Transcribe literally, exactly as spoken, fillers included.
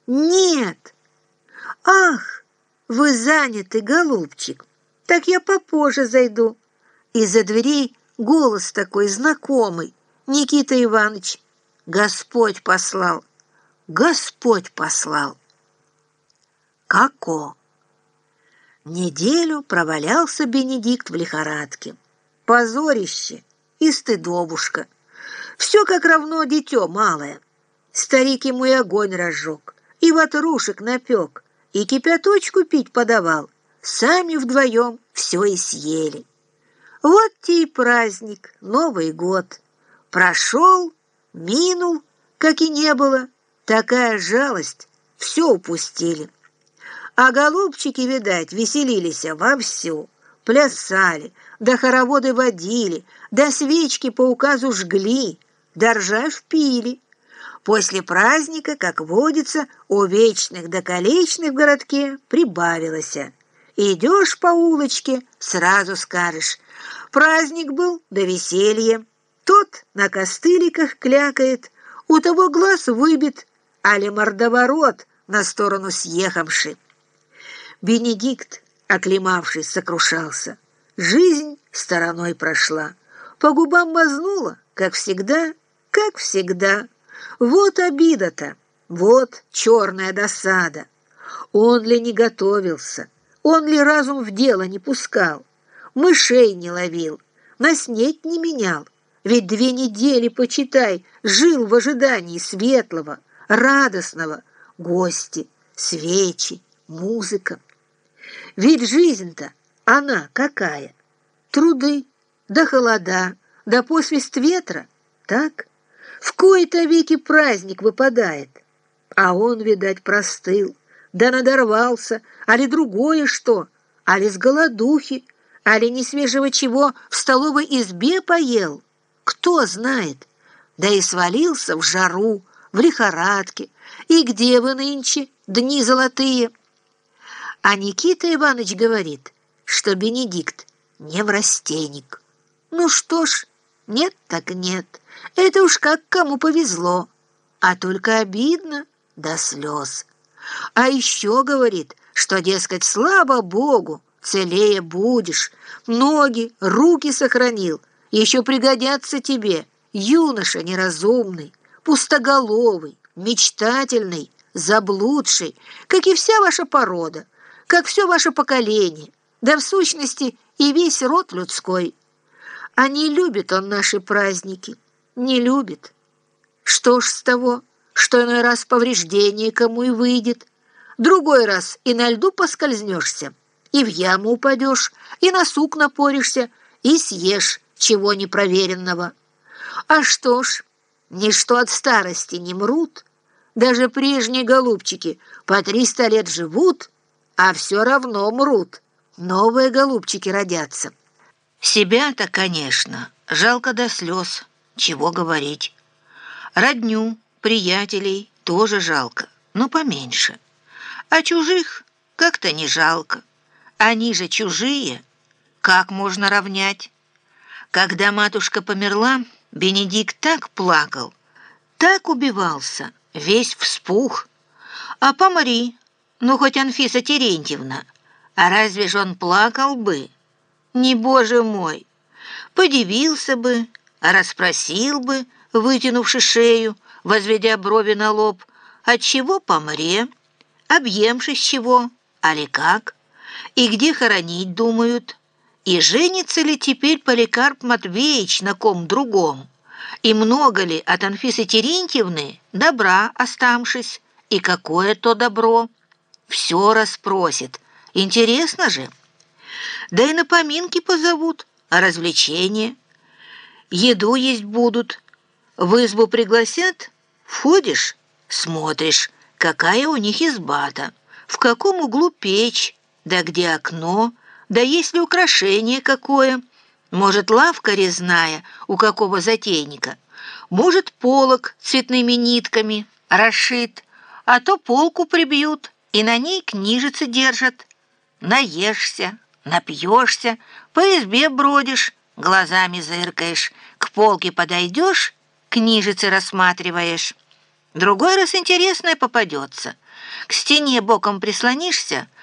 Нет. Ах, вы заняты, голубчик. Так я попозже зайду. Из-за дверей голос такой знакомый. Никита Иванович. Господь послал. Господь послал. Како? Неделю провалялся Бенедикт в лихорадке. Позорище и стыдобушка. Все как равно дитё малое. Старик ему и огонь разжег, и ватрушек напек, и кипяточку пить подавал. Сами вдвоем все и съели. Вот те и праздник, Новый год. Прошел, минул, как и не было. Такая жалость, все упустили. А голубчики, видать, веселились вовсю. Плясали, да хороводы водили, да свечки по указу жгли, да ржавь пили. После праздника, как водится, у вечных да колечных в городке прибавилось. Идешь по улочке, сразу скажешь: праздник был, да веселье. Тот на костыликах клякает, у того глаз выбит, али мордоворот на сторону съехавший. Бенедикт, оклемавшись, сокрушался. Жизнь стороной прошла, по губам мазнула, как всегда, как всегда. Вот обида-то, вот черная досада. Он ли не готовился, он ли разум в дело не пускал, мышей не ловил, на снеть не менял, ведь две недели, почитай, жил в ожидании светлого, радостного, гости, свечи, музыка. Ведь жизнь-то, она какая? Труды, да холода, да посвист ветра, так? В кои-то веки праздник выпадает, а он, видать, простыл, да надорвался, али другое что, али с голодухи, али не свежего чего в столовой избе поел, кто знает, да и свалился в жару, в лихорадке. И где вы нынче, дни золотые? А Никита Иванович говорит, что Бенедикт неврастенник. Ну что ж, нет так нет, это уж как кому повезло, а только обидно до слез. А еще говорит, что, дескать, слава Богу, целее будешь, ноги, руки сохранил, еще пригодятся тебе, юноша неразумный, пустоголовый, мечтательный, заблудший, как и вся ваша порода, как все ваше поколение, да в сущности и весь род людской. А не любит он наши праздники, не любит. Что ж с того, что иной раз повреждение кому и выйдет, другой раз и на льду поскользнешься, и в яму упадешь, и на сук напоришься, и съешь чего непроверенного. А что ж, ничто от старости не мрут, даже прежние голубчики по триста лет живут, а все равно мрут, новые голубчики родятся. Себя-то, конечно, жалко до слез, чего говорить. Родню, приятелей тоже жалко, но поменьше. А чужих как-то не жалко. Они же чужие, как можно равнять? Когда матушка померла, Бенедикт так плакал, так убивался, весь вспух. А помри, ну хоть Анфиса Терентьевна, а разве ж он плакал бы? Не, боже мой, подивился бы, расспросил бы, вытянувши шею, возведя брови на лоб, отчего помре, объемшись чего, али как, и где хоронить думают, и женится ли теперь Поликарп Матвеич на ком другом, и много ли от Анфисы Терентьевны добра оставшись, и какое то добро. Все расспросит, интересно же. Да и на поминки позовут, а развлечения. Еду есть будут, в избу пригласят, входишь, смотришь, какая у них изба-то, в каком углу печь, да где окно, да есть ли украшение какое, может, лавка резная у какого затейника, может, полог цветными нитками расшит, а то полку прибьют и на ней книжицы держат. Наешься, напьешься, по избе бродишь, глазами зыркаешь, к полке подойдешь, книжицы рассматриваешь. Другой раз интересное попадется. К стене боком прислонишься,